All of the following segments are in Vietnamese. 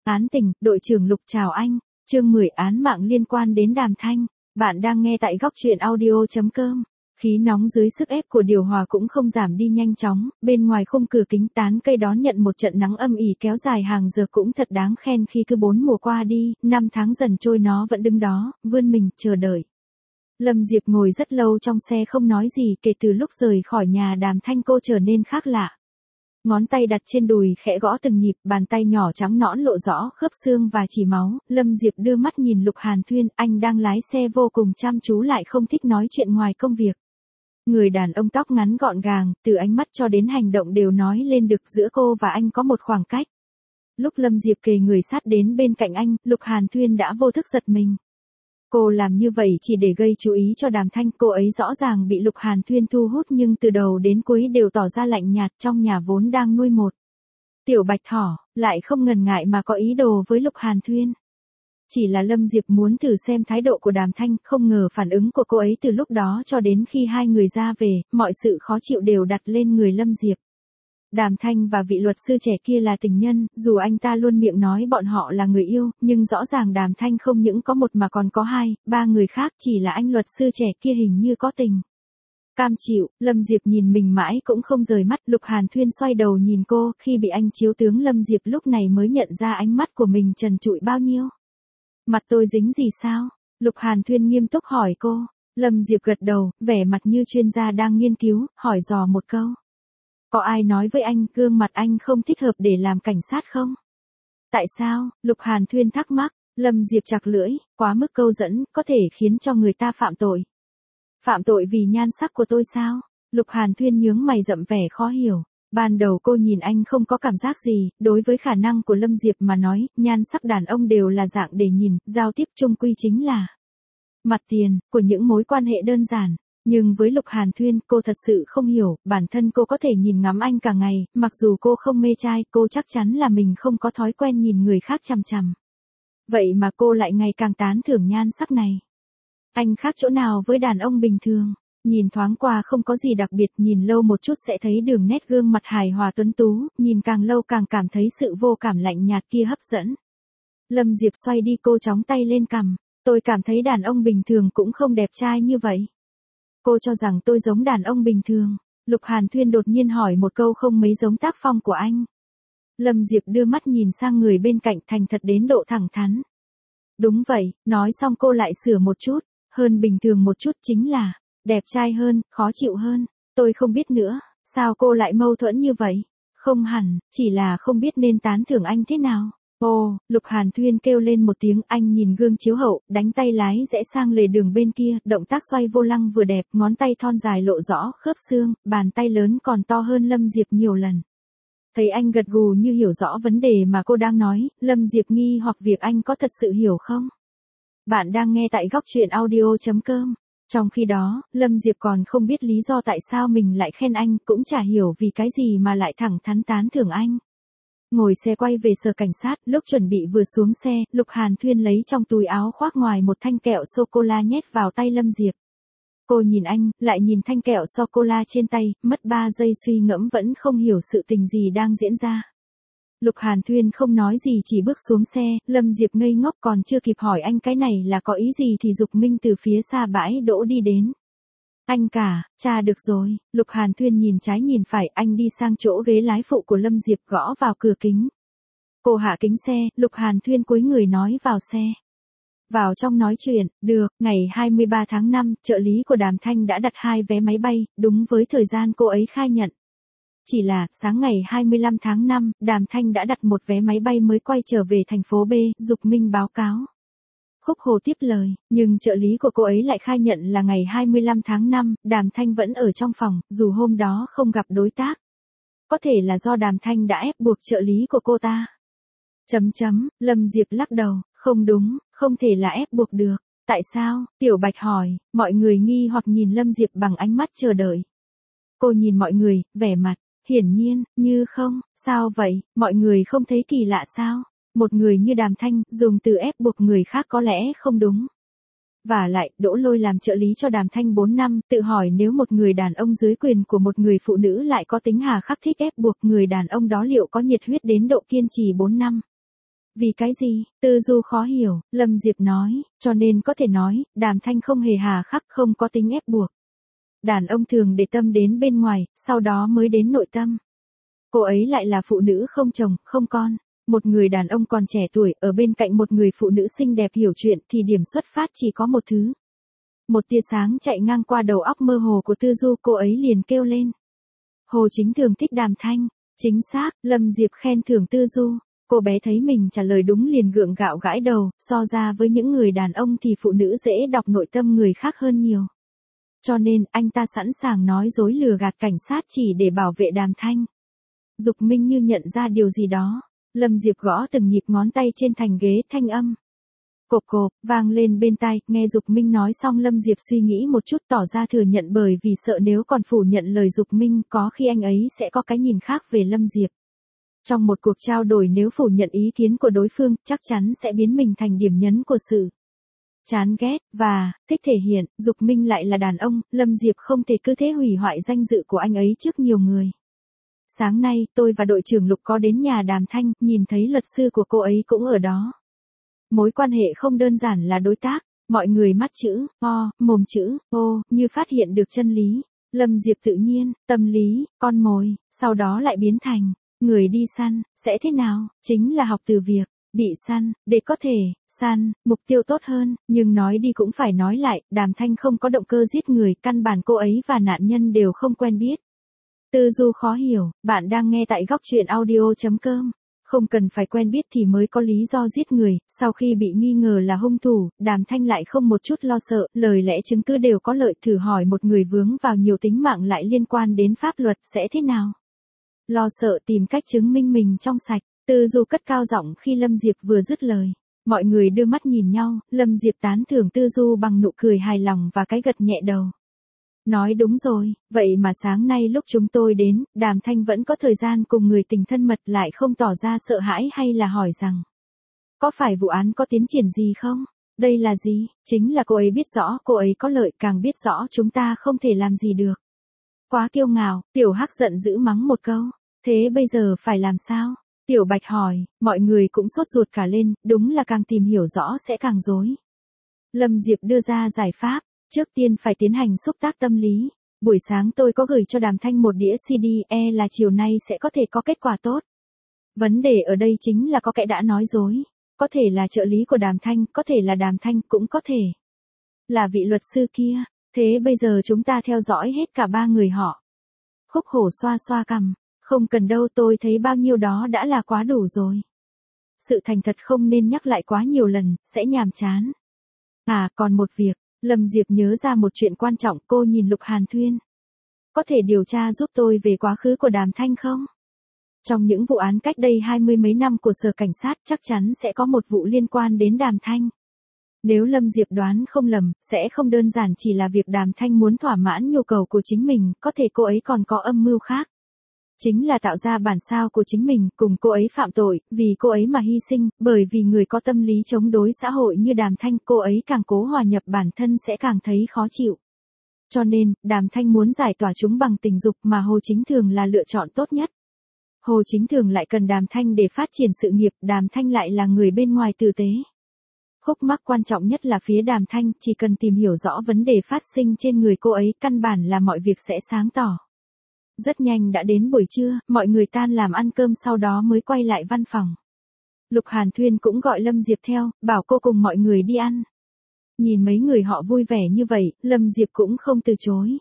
Án tình, đội trưởng Lục chào anh. Chương 10 án mạng liên quan đến Đàm Thanh. Bạn đang nghe tại góc truyện audio.com. Khí nóng dưới sức ép của điều hòa cũng không giảm đi nhanh chóng, bên ngoài khung cửa kính tán cây đón nhận một trận nắng âm ỉ kéo dài hàng giờ cũng thật đáng khen khi cứ 4 mùa qua đi, 5 tháng dần trôi nó vẫn đứng đó, vươn mình, chờ đợi. Lâm Diệp ngồi rất lâu trong xe không nói gì, kể từ lúc rời khỏi nhà Đàm Thanh cô trở nên khác lạ. Ngón tay đặt trên đùi khẽ gõ từng nhịp, bàn tay nhỏ trắng nõn lộ rõ khớp xương và chỉ máu. Lâm Diệp đưa mắt nhìn Lục Hàn Thuyên, anh đang lái xe vô cùng chăm chú lại không thích nói chuyện ngoài công việc. Người đàn ông tóc ngắn gọn gàng, từ ánh mắt cho đến hành động đều nói lên được giữa cô và anh có một khoảng cách. Lúc Lâm Diệp kề người sát đến bên cạnh anh, Lục Hàn Thuyên đã vô thức giật mình. Cô làm như vậy chỉ để gây chú ý cho Đàm Thanh, cô ấy rõ ràng bị Lục Hàn Thuyên thu hút nhưng từ đầu đến cuối đều tỏ ra lạnh nhạt, trong nhà vốn đang nuôi một tiểu bạch thỏ, lại không ngần ngại mà có ý đồ với Lục Hàn Thuyên. Chỉ là Lâm Diệp muốn thử xem thái độ của Đàm Thanh, không ngờ phản ứng của cô ấy từ lúc đó cho đến khi hai người ra về, mọi sự khó chịu đều đặt lên người Lâm Diệp. Đàm Thanh và vị luật sư trẻ kia là tình nhân, dù anh ta luôn miệng nói bọn họ là người yêu, nhưng rõ ràng Đàm Thanh không những có một mà còn có hai, ba người khác, chỉ là anh luật sư trẻ kia hình như có tình. Cam chịu, Lâm Diệp nhìn mình mãi cũng không rời mắt. Lục Hàn Thuyên xoay đầu nhìn cô, khi bị anh chiếu tướng Lâm Diệp lúc này mới nhận ra ánh mắt của mình trần trụi bao nhiêu. Mặt tôi dính gì sao? Lục Hàn Thuyên nghiêm túc hỏi cô. Lâm Diệp gật đầu, vẻ mặt như chuyên gia đang nghiên cứu, hỏi dò một câu. Có ai nói với anh gương mặt anh không thích hợp để làm cảnh sát không? Tại sao? Lục Hàn Thuyên thắc mắc. Lâm Diệp chặt lưỡi, quá mức câu dẫn, có thể khiến cho người ta phạm tội. Phạm tội vì nhan sắc của tôi sao? Lục Hàn Thuyên nhướng mày rậm vẻ khó hiểu. Ban đầu cô nhìn anh không có cảm giác gì, đối với khả năng của Lâm Diệp mà nói, nhan sắc đàn ông đều là dạng để nhìn, giao tiếp chung quy chính là mặt tiền, của những mối quan hệ đơn giản. Nhưng với Lục Hàn Thuyên, cô thật sự không hiểu, bản thân cô có thể nhìn ngắm anh cả ngày, mặc dù cô không mê trai, cô chắc chắn là mình không có thói quen nhìn người khác chằm chằm. Vậy mà cô lại ngày càng tán thưởng nhan sắc này. Anh khác chỗ nào với đàn ông bình thường? Nhìn thoáng qua không có gì đặc biệt, nhìn lâu một chút sẽ thấy đường nét gương mặt hài hòa tuấn tú, nhìn càng lâu càng cảm thấy sự vô cảm lạnh nhạt kia hấp dẫn. Lâm Diệp xoay đi, cô chóng tay lên cằm. Tôi cảm thấy đàn ông bình thường cũng không đẹp trai như vậy. Cô cho rằng tôi giống đàn ông bình thường. Lục Hàn Thuyên đột nhiên hỏi một câu không mấy giống tác phong của anh. Lâm Diệp đưa mắt nhìn sang người bên cạnh, thành thật đến độ thẳng thắn. Đúng vậy, nói xong cô lại sửa một chút, hơn bình thường một chút chính là đẹp trai hơn, khó chịu hơn. Tôi không biết nữa, sao cô lại mâu thuẫn như vậy? Không hẳn, chỉ là không biết nên tán thưởng anh thế nào. Ồ, Lục Hàn Thuyên kêu lên một tiếng, anh nhìn gương chiếu hậu, đánh tay lái rẽ sang lề đường bên kia, động tác xoay vô lăng vừa đẹp, ngón tay thon dài lộ rõ khớp xương, bàn tay lớn còn to hơn Lâm Diệp nhiều lần. Thấy anh gật gù như hiểu rõ vấn đề mà cô đang nói, Lâm Diệp nghi hoặc việc anh có thật sự hiểu không? Bạn đang nghe tại góc truyện audio.com. Trong khi đó, Lâm Diệp còn không biết lý do tại sao mình lại khen anh, cũng chả hiểu vì cái gì mà lại thẳng thắn tán thưởng anh. Ngồi xe quay về sở cảnh sát, lúc chuẩn bị vừa xuống xe, Lục Hàn Thuyên lấy trong túi áo khoác ngoài một thanh kẹo sô-cô-la nhét vào tay Lâm Diệp. Cô nhìn anh, lại nhìn thanh kẹo sô-cô-la trên tay, mất 3 giây suy ngẫm vẫn không hiểu sự tình gì đang diễn ra. Lục Hàn Thuyên không nói gì chỉ bước xuống xe, Lâm Diệp ngây ngốc còn chưa kịp hỏi anh cái này là có ý gì thì Dục Minh từ phía xa bãi đỗ đi đến. Anh cả, cha được rồi. Lục Hàn Thuyên nhìn trái nhìn phải, anh đi sang chỗ ghế lái phụ của Lâm Diệp gõ vào cửa kính. Cô hạ kính xe, Lục Hàn Thuyên cúi người nói vào xe. Vào trong nói chuyện, được, ngày 23 tháng 5, trợ lý của Đàm Thanh đã đặt 2 vé máy bay, đúng với thời gian cô ấy khai nhận. Chỉ là, sáng ngày 25 tháng 5, Đàm Thanh đã đặt một vé máy bay mới quay trở về thành phố B, Dục Minh báo cáo. Khúc Hồ tiếp lời, nhưng trợ lý của cô ấy lại khai nhận là ngày 25 tháng 5, Đàm Thanh vẫn ở trong phòng, dù hôm đó không gặp đối tác. Có thể là do Đàm Thanh đã ép buộc trợ lý của cô ta. Lâm Diệp lắc đầu, không đúng, không thể là ép buộc được. Tại sao? Tiểu Bạch hỏi, mọi người nghi hoặc nhìn Lâm Diệp bằng ánh mắt chờ đợi. Cô nhìn mọi người, vẻ mặt, hiển nhiên, như không, sao vậy, mọi người không thấy kỳ lạ sao? Một người như Đàm Thanh, dùng từ ép buộc người khác có lẽ không đúng. Và lại, Đỗ Lôi làm trợ lý cho Đàm Thanh 4 năm, tự hỏi nếu một người đàn ông dưới quyền của một người phụ nữ lại có tính hà khắc thích ép buộc người đàn ông đó liệu có nhiệt huyết đến độ kiên trì 4 năm. Vì cái gì? Tư Du khó hiểu, Lâm Diệp nói, cho nên có thể nói, Đàm Thanh không hề hà khắc, không có tính ép buộc. Đàn ông thường để tâm đến bên ngoài, sau đó mới đến nội tâm. Cô ấy lại là phụ nữ không chồng, không con. Một người đàn ông còn trẻ tuổi ở bên cạnh một người phụ nữ xinh đẹp hiểu chuyện thì điểm xuất phát chỉ có một thứ. Một tia sáng chạy ngang qua đầu óc mơ hồ của Tư Du, cô ấy liền kêu lên. Hồ Chính Thường thích Đàm Thanh. Chính xác, Lâm Diệp khen thưởng Tư Du. Cô bé thấy mình trả lời đúng liền gượng gạo gãi đầu, so ra với những người đàn ông thì phụ nữ dễ đọc nội tâm người khác hơn nhiều. Cho nên, anh ta sẵn sàng nói dối lừa gạt cảnh sát chỉ để bảo vệ Đàm Thanh. Dục Minh như nhận ra điều gì đó. Lâm Diệp gõ từng nhịp ngón tay trên thành ghế, thanh âm cộp cộp vang lên bên tai. Nghe Dục Minh nói xong, Lâm Diệp suy nghĩ một chút, tỏ ra thừa nhận, bởi vì sợ nếu còn phủ nhận lời Dục Minh, có khi anh ấy sẽ có cái nhìn khác về Lâm Diệp. Trong một cuộc trao đổi, nếu phủ nhận ý kiến của đối phương, chắc chắn sẽ biến mình thành điểm nhấn của sự chán ghét và thích thể hiện. Dục Minh lại là đàn ông, Lâm Diệp không thể cứ thế hủy hoại danh dự của anh ấy trước nhiều người. Sáng nay, tôi và đội trưởng Lục có đến nhà Đàm Thanh, nhìn thấy luật sư của cô ấy cũng ở đó. Mối quan hệ không đơn giản là đối tác, mọi người mắt chữ O, mồm chữ O, như phát hiện được chân lý. Lâm Diệp tự nhiên, tâm lý, con mồi, sau đó lại biến thành người đi săn. Sẽ thế nào? Chính là học từ việc bị săn, để có thể săn mục tiêu tốt hơn. Nhưng nói đi cũng phải nói lại, Đàm Thanh không có động cơ giết người, căn bản cô ấy và nạn nhân đều không quen biết. Tư Du khó hiểu, bạn đang nghe tại góc truyện audio.com. Không cần phải quen biết thì mới có lý do giết người. Sau khi bị nghi ngờ là hung thủ, Đàm Thanh lại không một chút lo sợ, lời lẽ chứng cứ đều có lợi. Thử hỏi một người vướng vào nhiều tính mạng lại liên quan đến pháp luật sẽ thế nào? Lo sợ tìm cách chứng minh mình trong sạch. Tư Du cất cao giọng khi Lâm Diệp vừa dứt lời. Mọi người đưa mắt nhìn nhau, Lâm Diệp tán thưởng Tư Du bằng nụ cười hài lòng và cái gật nhẹ đầu. Nói đúng rồi, vậy mà sáng nay lúc chúng tôi đến, Đàm Thanh vẫn có thời gian cùng người tình thân mật, lại không tỏ ra sợ hãi hay là hỏi rằng có phải vụ án có tiến triển gì không? Đây là gì? Chính là cô ấy biết rõ cô ấy có lợi, càng biết rõ chúng ta không thể làm gì được. Quá kiêu ngạo, Tiểu Hắc giận dữ mắng một câu. Thế bây giờ phải làm sao? Tiểu Bạch hỏi, mọi người cũng sốt ruột cả lên, đúng là càng tìm hiểu rõ sẽ càng rối. Lâm Diệp đưa ra giải pháp. Trước tiên phải tiến hành xúc tác tâm lý. Buổi sáng tôi có gửi cho Đàm Thanh một đĩa CD, là chiều nay sẽ có thể có kết quả tốt. Vấn đề ở đây chính là có kẻ đã nói dối. Có thể là trợ lý của Đàm Thanh, có thể là Đàm Thanh, cũng có thể là vị luật sư kia. Thế bây giờ chúng ta theo dõi hết cả ba người họ. Khúc Hổ xoa xoa cằm. Không cần đâu, tôi thấy bao nhiêu đó đã là quá đủ rồi. Sự thành thật không nên nhắc lại quá nhiều lần, sẽ nhàm chán. À, còn một việc. Lâm Diệp nhớ ra một chuyện quan trọng, cô nhìn Lục Hàn Thuyên. Có thể điều tra giúp tôi về quá khứ của Đàm Thanh không? Trong những vụ án cách đây 20 mấy năm của sở cảnh sát, chắc chắn sẽ có một vụ liên quan đến Đàm Thanh. Nếu Lâm Diệp đoán không lầm, sẽ không đơn giản chỉ là việc Đàm Thanh muốn thỏa mãn nhu cầu của chính mình, có thể cô ấy còn có âm mưu khác. Chính là tạo ra bản sao của chính mình, cùng cô ấy phạm tội, vì cô ấy mà hy sinh, bởi vì người có tâm lý chống đối xã hội như Đàm Thanh, cô ấy càng cố hòa nhập bản thân sẽ càng thấy khó chịu. Cho nên, Đàm Thanh muốn giải tỏa chúng bằng tình dục, mà Hồ Chính Thường là lựa chọn tốt nhất. Hồ Chính Thường lại cần Đàm Thanh để phát triển sự nghiệp, Đàm Thanh lại là người bên ngoài tử tế. Khúc mắc quan trọng nhất là phía Đàm Thanh, chỉ cần tìm hiểu rõ vấn đề phát sinh trên người cô ấy, căn bản là mọi việc sẽ sáng tỏ. Rất nhanh đã đến buổi trưa, mọi người tan làm ăn cơm sau đó mới quay lại văn phòng. Lục Hàn Thuyên cũng gọi Lâm Diệp theo, bảo cô cùng mọi người đi ăn. Nhìn mấy người họ vui vẻ như vậy, Lâm Diệp cũng không từ chối.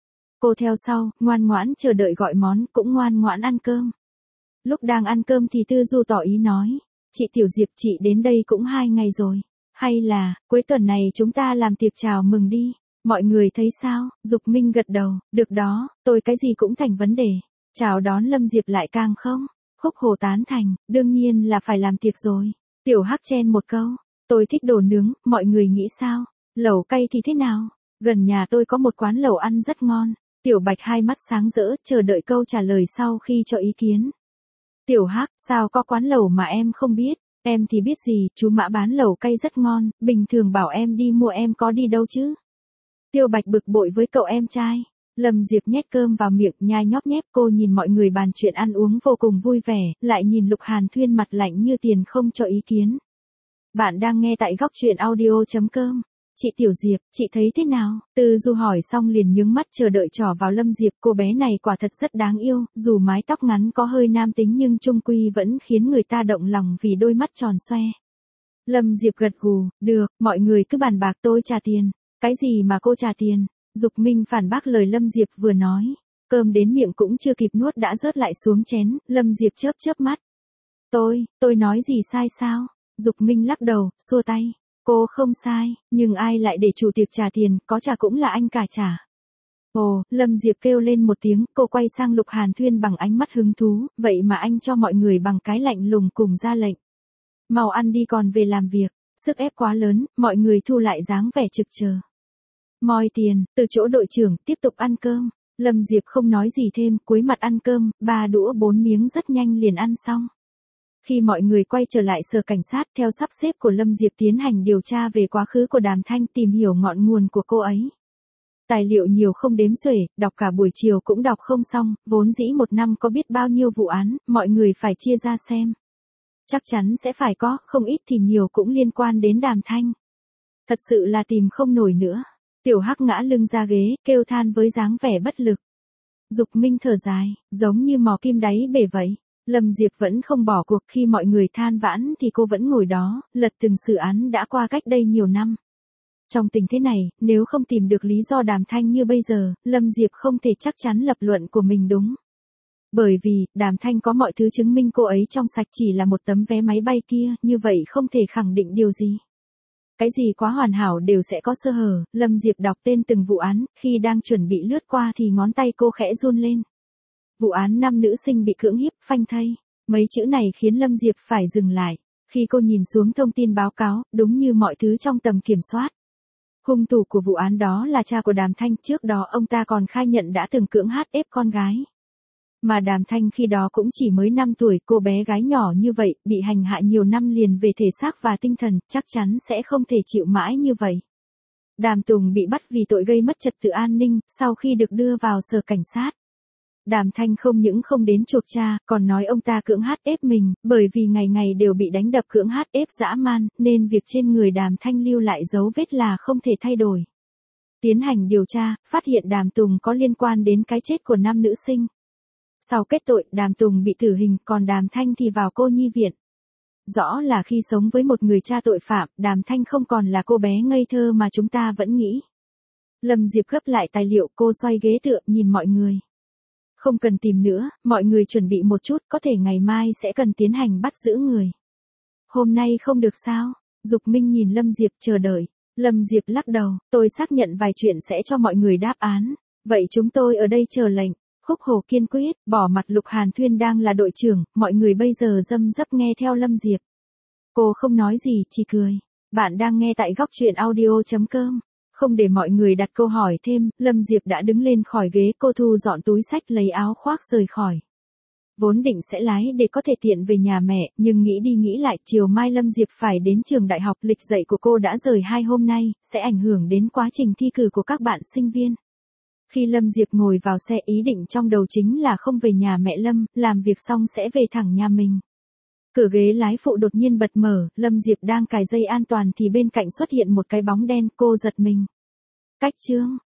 Cô theo sau, ngoan ngoãn chờ đợi gọi món, cũng ngoan ngoãn ăn cơm. Lúc đang ăn cơm thì Tư Du tỏ ý nói, chị Tiểu Diệp, chị đến đây cũng 2 ngày rồi. Hay là, cuối tuần này chúng ta làm tiệc chào mừng đi. Mọi người thấy sao? Dục Minh gật đầu, được đó, tôi cái gì cũng thành vấn đề. Chào đón Lâm Diệp lại càng không? Khúc Hồ tán thành, đương nhiên là phải làm tiệc rồi. Tiểu Hắc chen một câu, tôi thích đồ nướng, mọi người nghĩ sao? Lẩu cay thì thế nào? Gần nhà tôi có một quán lẩu ăn rất ngon. Tiểu Bạch hai mắt sáng rỡ, chờ đợi câu trả lời sau khi cho ý kiến. Tiểu Hắc, sao có quán lẩu mà em không biết? Em thì biết gì, chú Mã bán lẩu cay rất ngon, bình thường bảo em đi mua em có đi đâu chứ? Tiêu Bạch bực bội với cậu em trai. Lâm Diệp nhét cơm vào miệng nhai nhóp nhép, cô nhìn mọi người bàn chuyện ăn uống vô cùng vui vẻ, lại nhìn Lục Hàn Thuyên mặt lạnh như tiền không cho ý kiến. Bạn đang nghe tại góc truyện audio.com. Chị Tiểu Diệp, chị thấy thế nào? Từ Du hỏi xong liền nhướng mắt chờ đợi trỏ vào Lâm Diệp, cô bé này quả thật rất đáng yêu, dù mái tóc ngắn có hơi nam tính nhưng chung quy vẫn khiến người ta động lòng vì đôi mắt tròn xoe. Lâm Diệp gật gù, được, mọi người cứ bàn bạc tôi trả tiền. Cái gì mà cô trả tiền? Dục Minh phản bác lời Lâm Diệp vừa nói. Cơm đến miệng cũng chưa kịp nuốt đã rớt lại xuống chén, Lâm Diệp chớp chớp mắt. Tôi nói gì sai sao? Dục Minh lắc đầu, xua tay. Cô không sai, nhưng ai lại để chủ tiệc trả tiền, có trả cũng là anh cả trả. Ồ, Lâm Diệp kêu lên một tiếng, cô quay sang Lục Hàn Thuyên bằng ánh mắt hứng thú, vậy mà anh cho mọi người bằng cái lạnh lùng cùng ra lệnh. Mau ăn đi còn về làm việc, sức ép quá lớn, mọi người thu lại dáng vẻ trực chờ. Moi tiền, từ chỗ đội trưởng, tiếp tục ăn cơm. Lâm Diệp không nói gì thêm, cúi mặt ăn cơm, 3 đũa 4 miếng rất nhanh liền ăn xong. Khi mọi người quay trở lại sở cảnh sát theo sắp xếp của Lâm Diệp tiến hành điều tra về quá khứ của Đàm Thanh, tìm hiểu ngọn nguồn của cô ấy. Tài liệu nhiều không đếm xuể, đọc cả buổi chiều cũng đọc không xong, vốn dĩ một năm có biết bao nhiêu vụ án, mọi người phải chia ra xem. Chắc chắn sẽ phải có, không ít thì nhiều cũng liên quan đến Đàm Thanh. Thật sự là tìm không nổi nữa. Tiểu Hắc ngã lưng ra ghế, kêu than với dáng vẻ bất lực. Dục Minh thở dài, giống như mò kim đáy bể vậy. Lâm Diệp vẫn không bỏ cuộc, khi mọi người than vãn thì cô vẫn ngồi đó, lật từng sự án đã qua cách đây nhiều năm. Trong tình thế này, nếu không tìm được lý do Đàm Thanh như bây giờ, Lâm Diệp không thể chắc chắn lập luận của mình đúng. Bởi vì, Đàm Thanh có mọi thứ chứng minh cô ấy trong sạch, chỉ là một tấm vé máy bay kia, như vậy không thể khẳng định điều gì. Cái gì quá hoàn hảo đều sẽ có sơ hở. Lâm Diệp đọc tên từng vụ án, khi đang chuẩn bị lướt qua thì ngón tay cô khẽ run lên. Vụ án 5 nữ sinh bị cưỡng hiếp, phanh thây. Mấy chữ này khiến Lâm Diệp phải dừng lại. Khi cô nhìn xuống thông tin báo cáo, đúng như mọi thứ trong tầm kiểm soát. Hung thủ của vụ án đó là cha của Đàm Thanh, trước đó ông ta còn khai nhận đã từng cưỡng ép con gái. Mà Đàm Thanh khi đó cũng chỉ mới 5 tuổi, cô bé gái nhỏ như vậy, bị hành hạ nhiều năm liền về thể xác và tinh thần, chắc chắn sẽ không thể chịu mãi như vậy. Đàm Tùng bị bắt vì tội gây mất trật tự an ninh, sau khi được đưa vào sở cảnh sát. Đàm Thanh không những không đến chuộc cha, còn nói ông ta cưỡng ép mình, bởi vì ngày ngày đều bị đánh đập cưỡng ép dã man, nên việc trên người Đàm Thanh lưu lại dấu vết là không thể thay đổi. Tiến hành điều tra, phát hiện Đàm Tùng có liên quan đến cái chết của 5 nữ sinh. Sau kết tội, Đàm Tùng bị tử hình, còn Đàm Thanh thì vào cô nhi viện. Rõ là khi sống với một người cha tội phạm, Đàm Thanh không còn là cô bé ngây thơ mà chúng ta vẫn nghĩ. Lâm Diệp gấp lại tài liệu, cô xoay ghế tựa, nhìn mọi người. Không cần tìm nữa, mọi người chuẩn bị một chút, có thể ngày mai sẽ cần tiến hành bắt giữ người. Hôm nay không được sao? Dục Minh nhìn Lâm Diệp chờ đợi. Lâm Diệp lắc đầu, tôi xác nhận vài chuyện sẽ cho mọi người đáp án. Vậy chúng tôi ở đây chờ lệnh. Khúc Hồ kiên quyết, bỏ mặt Lục Hàn Thuyên đang là đội trưởng, mọi người bây giờ răm rắp nghe theo Lâm Diệp. Cô không nói gì, chỉ cười. Bạn đang nghe tại góc truyện audio.com. Không để mọi người đặt câu hỏi thêm, Lâm Diệp đã đứng lên khỏi ghế, cô thu dọn túi xách lấy áo khoác rời khỏi. Vốn định sẽ lái để có thể tiện về nhà mẹ, nhưng nghĩ đi nghĩ lại, chiều mai Lâm Diệp phải đến trường đại học, lịch dạy của cô đã rời 2 hôm nay, sẽ ảnh hưởng đến quá trình thi cử của các bạn sinh viên. Khi Lâm Diệp ngồi vào xe, ý định trong đầu chính là không về nhà mẹ Lâm, làm việc xong sẽ về thẳng nhà mình. Cửa ghế lái phụ đột nhiên bật mở, Lâm Diệp đang cài dây an toàn thì bên cạnh xuất hiện một cái bóng đen, cô giật mình. Cách Trương,